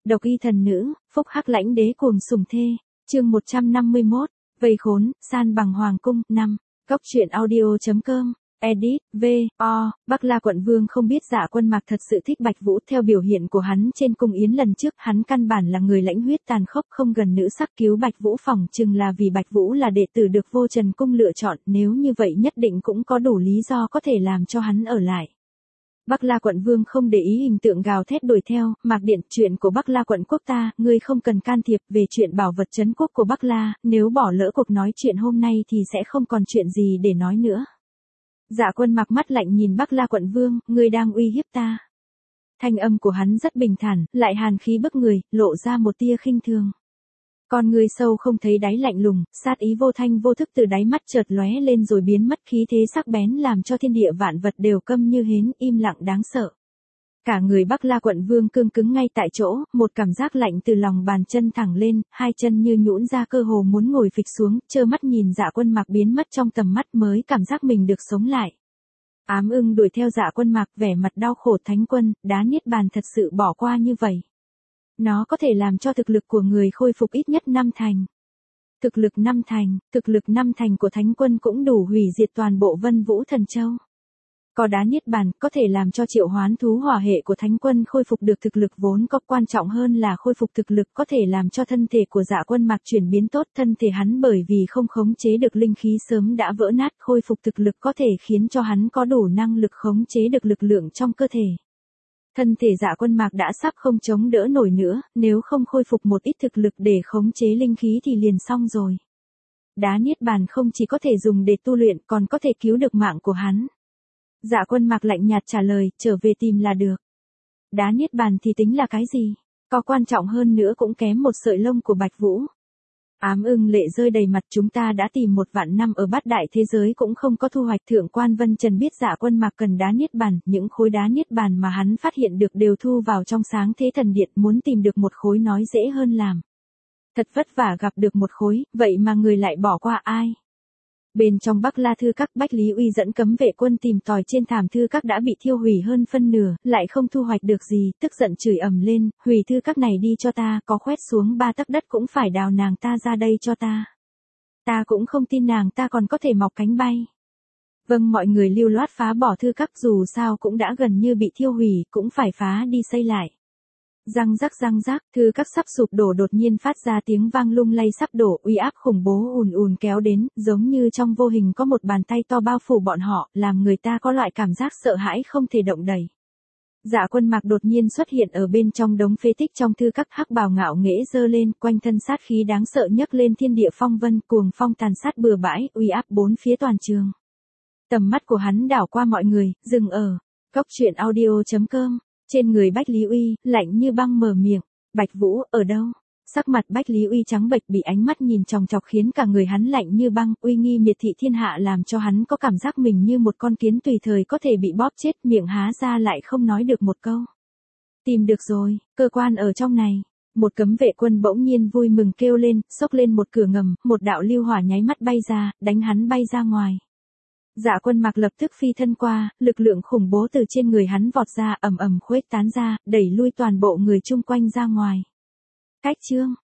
Độc y thần nữ, phúc hắc lãnh đế cuồng sủng thê. Chương 151, vây khốn, san bằng hoàng cung. 5. Cốc truyện audio.com. Edit, V.O. Bắc La quận vương không biết Dạ Quân Mặc thật sự thích Bạch Vũ. Theo biểu hiện của hắn trên cung yến lần trước, hắn căn bản là người lãnh huyết tàn khốc, không gần nữ sắc. Cứu Bạch Vũ phỏng chừng là vì Bạch Vũ là đệ tử được Vô Trần cung lựa chọn, nếu như vậy nhất định cũng có đủ lý do có thể làm cho hắn ở lại. Bắc La quận vương không để ý hình tượng gào thét đuổi theo. Mạc Điện, chuyện của Bắc La quận quốc ta, ngươi không cần can thiệp. Về chuyện bảo vật trấn quốc của Bắc La, nếu bỏ lỡ cuộc nói chuyện hôm nay thì sẽ không còn chuyện gì để nói nữa. Dạ Quân Mặc mắt lạnh nhìn Bắc La quận vương, ngươi đang uy hiếp ta. Thanh âm của hắn rất bình thản, lại hàn khí bức người, lộ ra một tia khinh thường. Con người sâu không thấy đáy lạnh lùng, sát ý vô thanh vô thức từ đáy mắt chợt lóe lên rồi biến mất, khí thế sắc bén làm cho thiên địa vạn vật đều câm như hến, im lặng đáng sợ. Cả người Bắc La quận vương cương cứng ngay tại chỗ, một cảm giác lạnh từ lòng bàn chân thẳng lên, hai chân như nhũn ra cơ hồ muốn ngồi phịch xuống, trơ mắt nhìn Dạ Quân Mặc biến mất trong tầm mắt mới cảm giác mình được sống lại. Ám Ưng đuổi theo Dạ Quân Mặc vẻ mặt đau khổ. Thánh quân, đá niết bàn thật sự bỏ qua như vậy. Nó có thể làm cho thực lực của người khôi phục ít nhất 5 thành. Thực lực 5 thành của Thánh quân cũng đủ hủy diệt toàn bộ Vân Vũ Thần Châu. Có đá niết bàn, có thể làm cho triệu hoán thú hỏa hệ của Thánh quân khôi phục được thực lực vốn có, quan trọng hơn là khôi phục thực lực có thể làm cho thân thể của Dạ Quân Mặc chuyển biến tốt. Thân thể hắn bởi vì không khống chế được linh khí sớm đã vỡ nát, khôi phục thực lực có thể khiến cho hắn có đủ năng lực khống chế được lực lượng trong cơ thể. Thân thể Dạ Quân Mặc đã sắp không chống đỡ nổi nữa, nếu không khôi phục một ít thực lực để khống chế linh khí thì liền xong rồi. Đá niết bàn không chỉ có thể dùng để tu luyện, còn có thể cứu được mạng của hắn. Dạ Quân Mặc lạnh nhạt trả lời, trở về tìm là được. Đá niết bàn thì tính là cái gì? Có quan trọng hơn nữa cũng kém một sợi lông của Bạch Vũ. Ám Ưng lệ rơi đầy mặt, chúng ta đã tìm 1 vạn năm ở bát đại thế giới cũng không có thu hoạch. Thượng quan Vân Trần biết Dạ Quân Mặc cần đá niết bàn, những khối đá niết bàn mà hắn phát hiện được đều thu vào trong Sáng Thế Thần Điện, muốn tìm được một khối nói dễ hơn làm. Thật vất vả gặp được một khối, vậy mà người lại bỏ qua ai? Bên trong Bắc La thư các, Bách Lý Uy dẫn cấm vệ quân tìm tòi trên thảm thư các đã bị thiêu hủy hơn phân nửa, lại không thu hoạch được gì, tức giận chửi ầm lên, hủy thư các này đi cho ta, có khoét xuống 3 tấc đất cũng phải đào nàng ta ra đây cho ta. Ta cũng không tin nàng ta còn có thể mọc cánh bay. Vâng, mọi người lưu loát phá bỏ thư các, dù sao cũng đã gần như bị thiêu hủy, cũng phải phá đi xây lại. Răng rắc, thư các sắp sụp đổ, đột nhiên phát ra tiếng vang lung lay sắp đổ, uy áp khủng bố ùn ùn kéo đến, giống như trong vô hình có một bàn tay to bao phủ bọn họ, làm người ta có loại cảm giác sợ hãi không thể động đậy. Dạ Quân Mặc đột nhiên xuất hiện ở bên trong đống phế tích trong thư các, hắc bào ngạo nghễ giơ lên, quanh thân sát khí đáng sợ nhấc lên thiên địa phong vân, cuồng phong tàn sát bừa bãi, uy áp bốn phía toàn trường. Tầm mắt của hắn đảo qua mọi người, dừng ở cốc truyện audio.com. Trên người Bách Lý Uy, lạnh như băng mở miệng, Bạch Vũ, ở đâu? Sắc mặt Bách Lý Uy trắng bệch, bị ánh mắt nhìn chòng chọc khiến cả người hắn lạnh như băng, uy nghi miệt thị thiên hạ làm cho hắn có cảm giác mình như một con kiến tùy thời có thể bị bóp chết, miệng há ra lại không nói được một câu. Tìm được rồi, cơ quan ở trong này. Một cấm vệ quân bỗng nhiên vui mừng kêu lên, xốc lên một cửa ngầm, một đạo lưu hỏa nháy mắt bay ra, đánh hắn bay ra ngoài. Dạ Quân Mặc lập tức phi thân qua, lực lượng khủng bố từ trên người hắn vọt ra, ầm ầm khuếch tán ra, đẩy lui toàn bộ người chung quanh ra ngoài. Cách chương